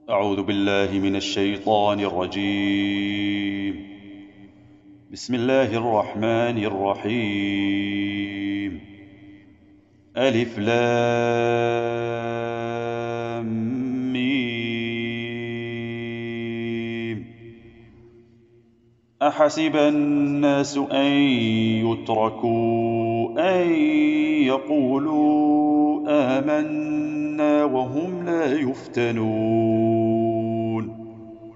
أعوذ بالله من الشيطان الرجيم. بسم الله الرحمن الرحيم. ألف لام ميم. أحسب الناس أن يتركوا أن يقولوا آمنا وهم لا يفتنون.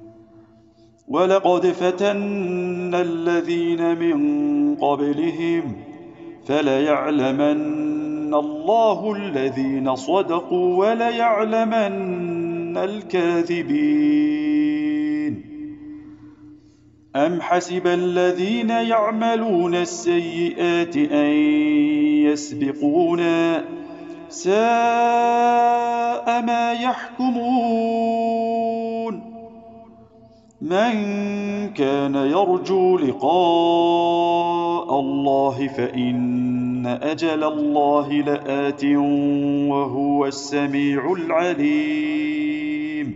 ولقد فتنا الذين من قبلهم فليعلمن الله الذين صدقوا وليعلمن الكاذبين. أم حسب الذين يعملون السيئات أن يسبقونا ساء ما يحكمون. من كان يرجو لقاء الله فإن أجل الله لآت وهو السميع العليم.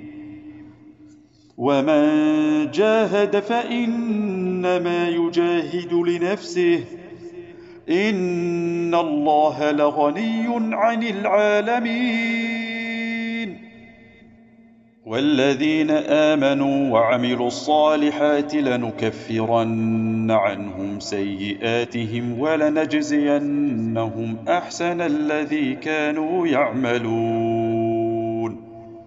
ومن جاهد فإنما يجاهد لنفسه إن الله لغني عن العالمين. والذين آمنوا وعملوا الصالحات لنكفرن عنهم سيئاتهم ولنجزينهم أحسن الذي كانوا يعملون.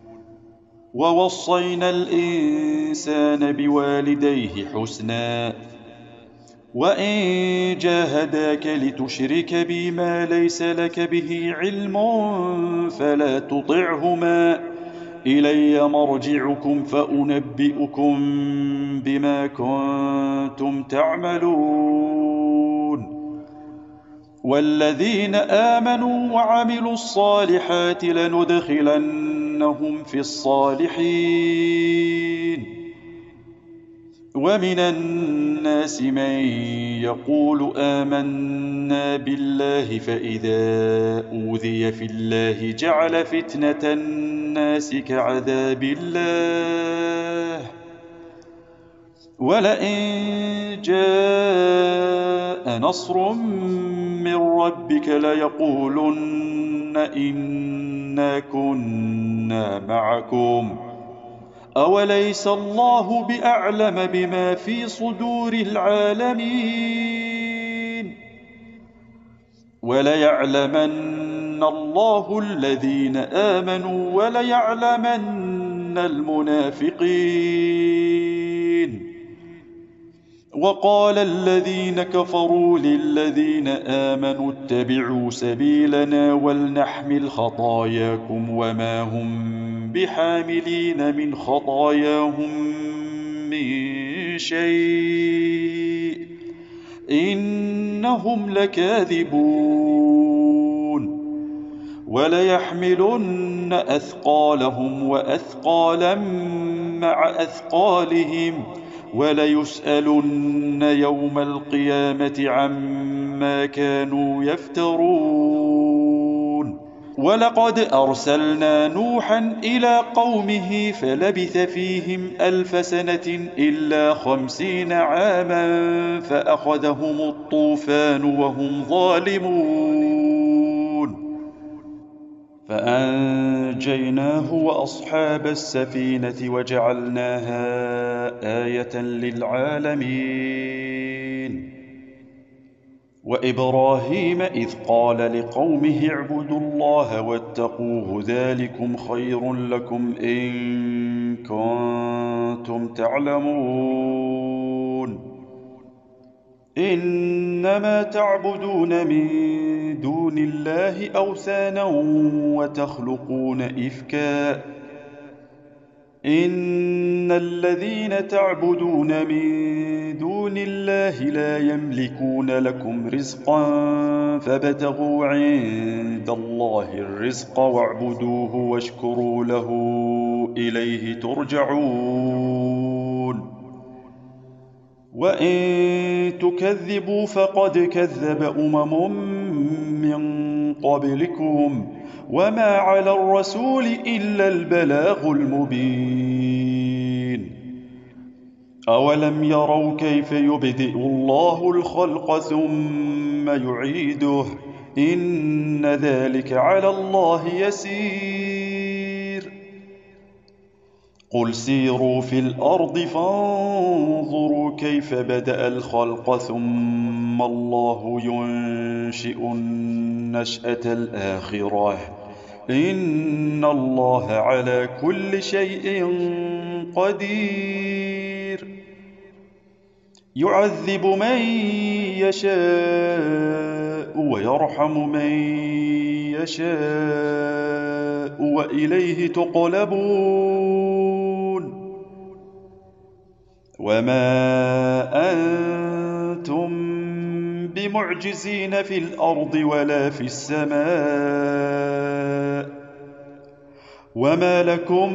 ووصينا الإنسان بوالديه حسنا وإن جاهداك لتشرك بي ما ليس لك به علم فلا تطعهما إلي مرجعكم فأنبئكم بما كنتم تعملون. والذين آمنوا وعملوا الصالحات لندخلنهم في الصالحين. ومن الناس من يقول آمنا بالله فإذا أوذي في الله جعل فتنة الناس كعذاب الله ولئن جاء نصر من ربك ليقولن إنا كنا معكم أوليس الله بأعلم بما في صدور العالمين. وليعلمن الله الذين آمنوا وليعلمن المنافقين. وقال الذين كفروا للذين آمنوا اتبعوا سبيلنا ولنحمل خطاياكم وما هم بحاملين من خطاياهم من شيء إنهم لكاذبون. وليحملن أثقالهم وأثقالا مع أثقالهم وليسألن يوم القيامة عما كانوا يفترون. ولقد أرسلنا نوحا إلى قومه فلبث فيهم 1000 سنة إلا 50 عاما فأخذهم الطوفان وهم ظالمون فأنجيناه وأصحاب السفينة وجعلناها آية للعالمين. وإبراهيم إذ قال لقومه اعبدوا الله واتقوه ذلكم خير لكم إن كنتم تعلمون. إنما تعبدون من دون الله أوثانا وتخلقون إفكا إن الذين تعبدون من دون الله لا يملكون لكم رزقا فابتغوا عند الله الرزق واعبدوه واشكروا له إليه ترجعون. وإن تكذبوا فقد كذب أمم من قبلكم وما على الرسول إلا البلاغ المبين أولم يروا كيف يبدئ الله الخلق ثم يعيده إن ذلك على الله يسير قل سيروا في الأرض فانظروا كيف بدأ الخلق ثم الله ينشئ النشأة الآخرة إن الله على كل شيء قدير يعذب من يشاء ويرحم من يشاء وإليه تقلبون وما أنتم بمعجزين في الأرض ولا في السماء وما لكم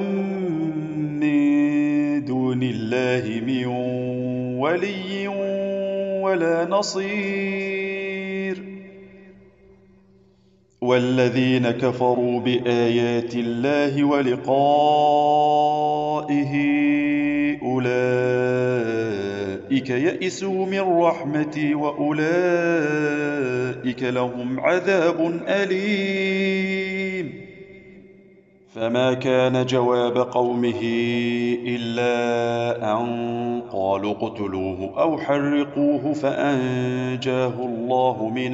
من دون الله من ولي ولا نصير والذين كفروا بآيات الله ولقائه أولئك يئسوا من رحمتي وأولئك لهم عذاب أليم فما كان جواب قومه إلا أن قالوا اقتلوه أو حرقوه فأنجاه الله من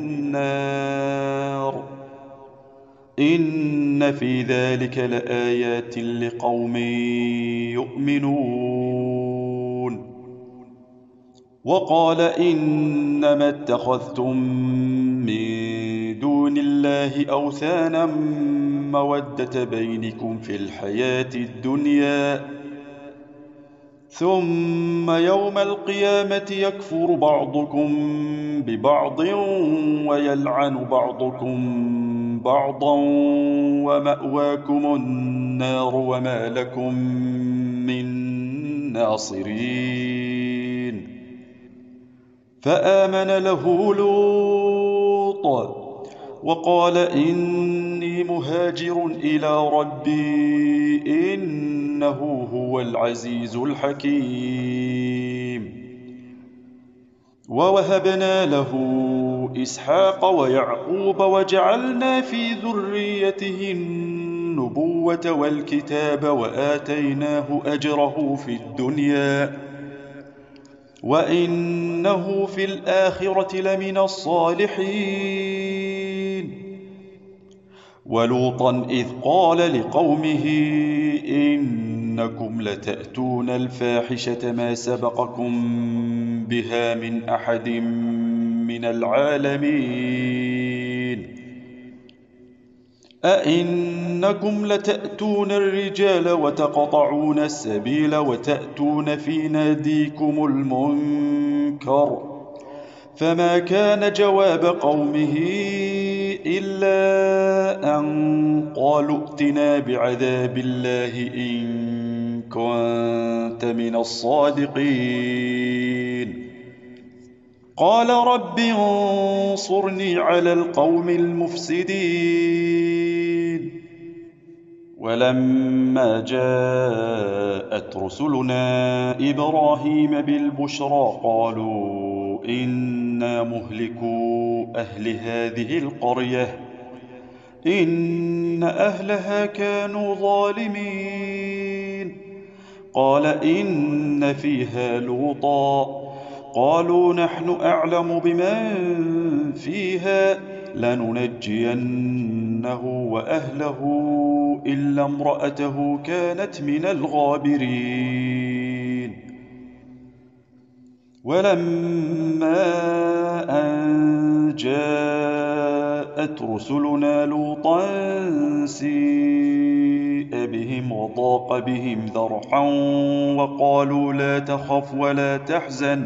النار إن في ذلك لآيات لقوم يؤمنون وقال إنما اتخذتم من دون الله أوثانا مودة بينكم في الحياة الدنيا ثم يوم القيامة يكفر بعضكم ببعض ويلعن بعضكم بعضا ومأواكم النار وما لكم من ناصرين فآمن له لوط وقال إني مهاجر إلى ربي إنه هو العزيز الحكيم ووهبنا له إسحاق ويعقوب وجعلنا في ذريته النبوة والكتاب وآتيناه أجره في الدنيا وإنه في الآخرة لمن الصالحين ولوطا إذ قال لقومه إنكم لتأتون الفاحشة ما سبقكم بها من أحد من العالمين أئنكم لتأتون الرجال وتقطعون السبيل وتأتون في ناديكم المنكر فما كان جواب قومه إلا أن قالوا ائتنا بعذاب الله إن كنت من الصادقين قال رب انصرني على القوم المفسدين ولما جاءت رسلنا إبراهيم بالبشرى قالوا إنا مهلكو أهل هذه القرية إن أهلها كانوا ظالمين قال إن فيها لوطا قالوا نحن أعلم بمن فيها لننجينه وأهله إلا امرأته كانت من الغابرين ولما أن جاءت رسلنا لوطا سيء بهم وضاق بهم ذرحا وقالوا لا تخف ولا تحزن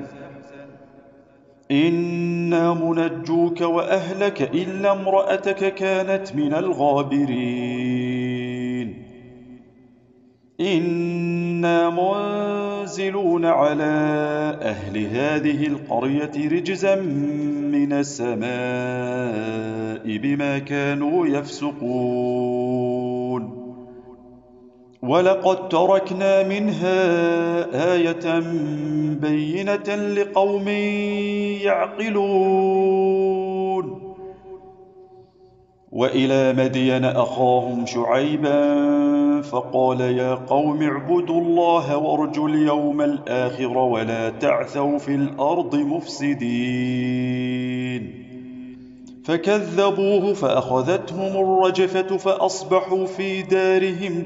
إنا منجوك وأهلك إلا امرأتك كانت من الغابرين إن إنا منزلون على أهل هذه القرية رجزا من السماء بما كانوا يفسقون ولقد تركنا منها آية بينة لقوم يعقلون وإلى مدين أخاهم شعيبا فقال يا قوم اعبدوا الله وارجوا اليوم الآخر ولا تعثوا في الأرض مفسدين فكذبوه فأخذتهم الرجفة فأصبحوا في دارهم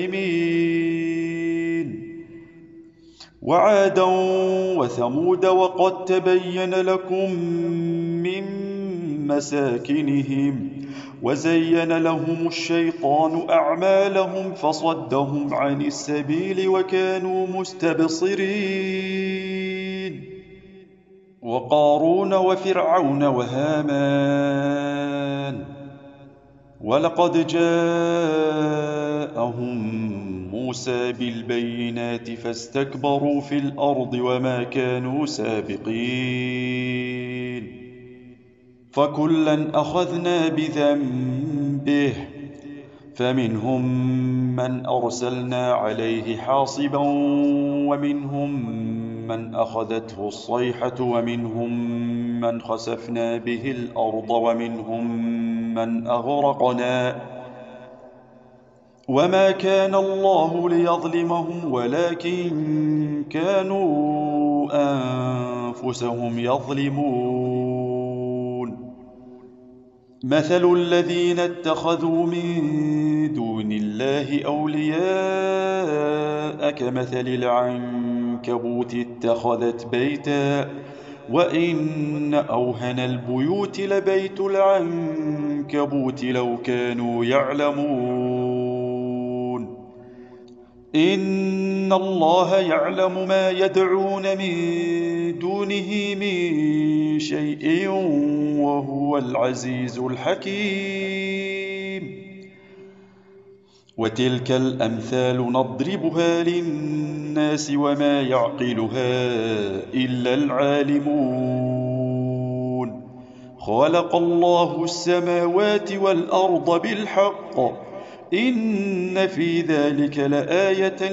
جاثمين وعادا وثمود وقد تبين لكم من مساكنهم وزين لهم الشيطان أعمالهم فصدهم عن السبيل وكانوا مستبصرين وقارون وفرعون وهامان ولقد جاءهم موسى بالبينات فاستكبروا في الأرض وما كانوا سابقين فكلا أخذنا بذنبه فمنهم من أرسلنا عليه حاصبا ومنهم من أخذته الصيحة ومنهم من خسفنا به الأرض ومنهم من أغرقنا وما كان الله ليظلمهم ولكن كانوا أنفسهم يظلمون مثل الذين اتخذوا من دون الله أولياء كمثل العنكبوت اتخذت بيتا وإن أوهن البيوت لبيت العنكبوت لو كانوا يعلمون إن الله يعلم ما يدعون من دونه من شيء وهو العزيز الحكيم وتلك الأمثال نضربها للناس وما يعقلها إلا العالمون خلق الله السماوات والأرض بالحق إن في ذلك لآية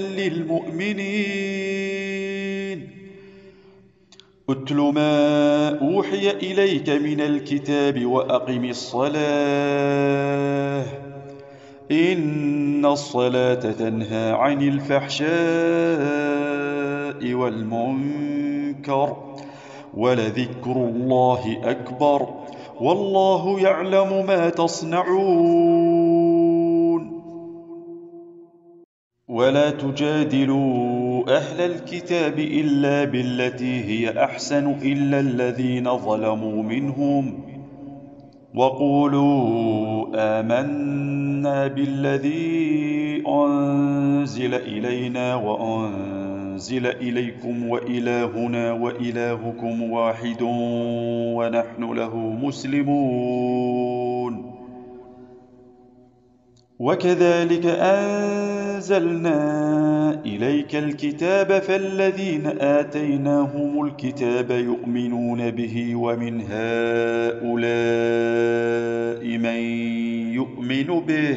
للمؤمنين اتل ما أوحي إليك من الكتاب وأقم الصلاة إن الصلاة تنهى عن الفحشاء والمنكر ولذكر الله أكبر والله يعلم ما تصنعون ولا تجادلوا أهل الكتاب إلا بالتي هي أحسن إلا الذين ظلموا منهم وقولوا آمنا بالذي أنزل إلينا وأنزل إليكم وإلهنا وإلهكم واحد ونحن له مسلمون وكذلك أنزلنا إليك الكتاب فالذين آتيناهم الكتاب يؤمنون به ومن هؤلاء من يؤمن به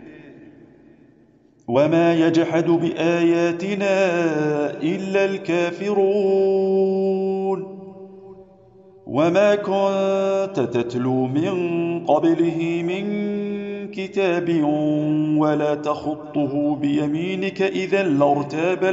وما يجحد بآياتنا إلا الكافرون وما كنت تتلو من قبله من كتاب ولا تخطه بيمينك إذا لارتاب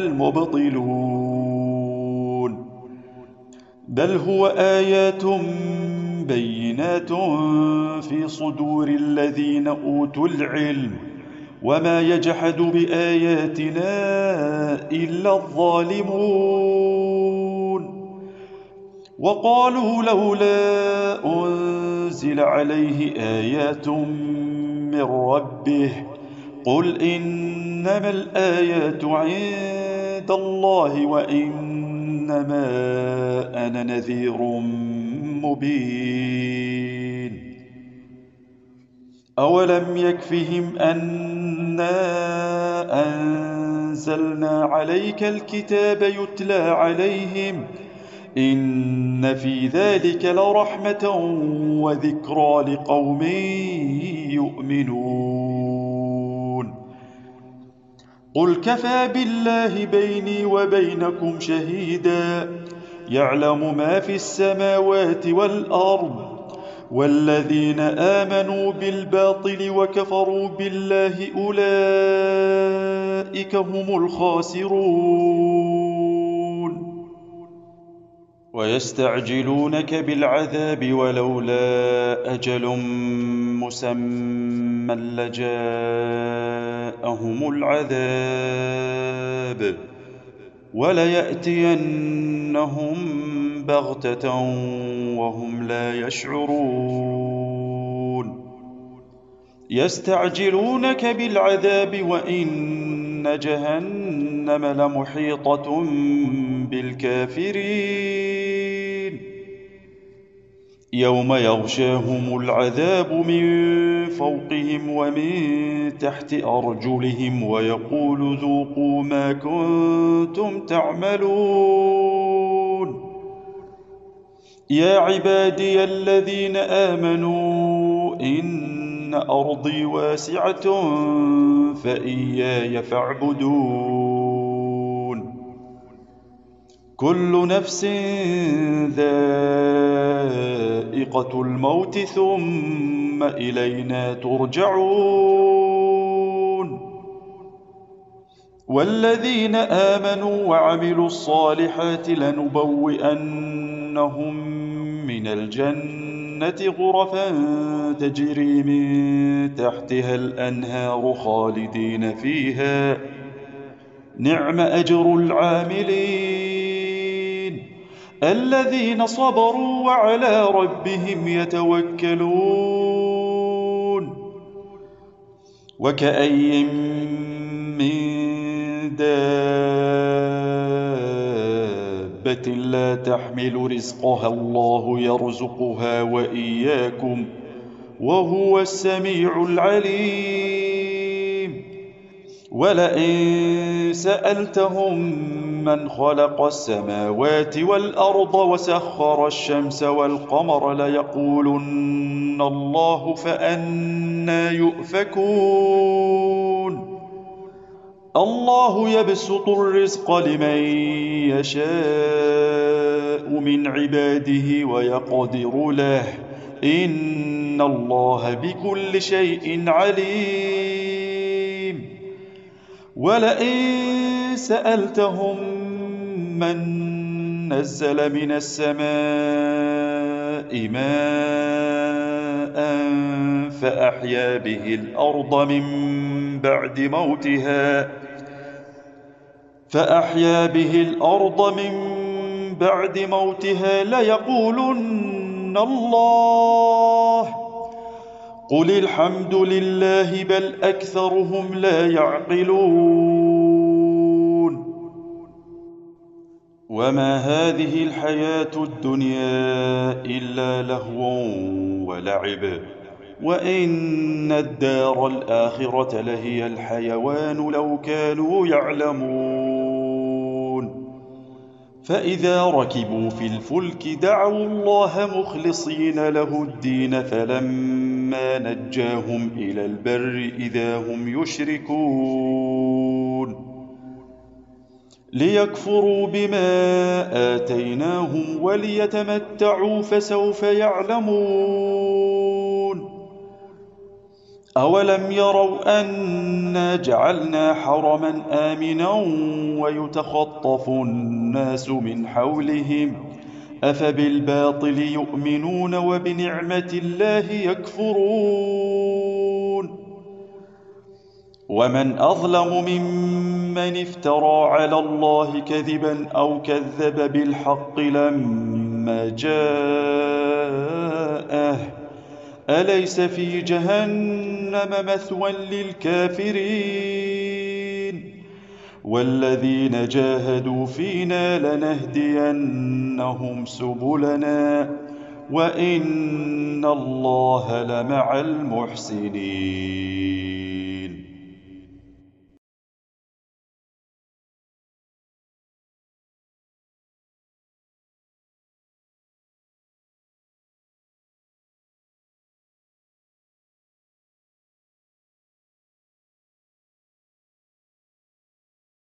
المبطلون بل هو آيات بينات في صدور الذين أوتوا العلم وما يجحد بآياتنا إلا الظالمون وقالوا لولا أنزل عليه آيات من ربه قل إنما الآيات عند الله وإنما أنا نذير مبين أولم يكفهم أنا أنزلنا عليك الكتاب يتلى عليهم إن في ذلك لرحمة وذكرى لقوم يؤمنون قل كفى بالله بيني وبينكم شهيدا يعلم ما في السماوات والأرض والذين آمنوا بالباطل وكفروا بالله أولئك هم الخاسرون ويستعجلونك بالعذاب ولولا أجل مسمى لجاءهم العذاب وليأتينهم بغتة وهم لا يشعرون يستعجلونك بالعذاب وإن جهنم لمحيطة بالكافرين يوم يغشاهم العذاب من فوقهم ومن تحت أرجلهم ويقول ذوقوا ما كنتم تعملون يا عبادي الذين آمنوا إن أرضي واسعة فإياي فاعبدون كل نفس ذائقة الموت ثم إلينا ترجعون والذين آمنوا وعملوا الصالحات لنبوئنهم من الجنة غرفا تجري من تحتها الأنهار خالدين فيها نعم أجر العاملين الذين صبروا وعلى ربهم يتوكلون وكأي من دابة لا تحمل رزقها الله يرزقها وإياكم وهو السميع العليم ولئن سألتهم من خلق السماوات والأرض وسخر الشمس والقمر ليقولن الله فأنى يؤفكون الله يبسط الرزق لمن يشاء من عباده ويقدر له إن الله بكل شيء عليم ولئن سألتهم من نزل من السماء ماء فأحيا به الأرض من بعد موتها ليقولن الله قل الحمد لله بل أكثرهم لا يعقلون وما هذه الحياة الدنيا إلا لهو ولعب وإن الدار الآخرة لهي الحيوان لو كانوا يعلمون فإذا ركبوا في الفلك دعوا الله مخلصين له الدين فلما نجاهم إلى البر إذا هم يشركون ليكفروا بما آتيناهم وليتمتعوا فسوف يعلمون أولم يروا أنا جعلنا حرما آمنا ويتخطف الناس من حولهم أفبالباطل يؤمنون وبنعمة الله يكفرون ومن أظلم ممن افترى على الله كذبا أو كذب بالحق لما جاءه أليس في جهنم مثوى للكافرين والذين جاهدوا فينا لنهدينهم سبلنا وإن الله لمع المحسنين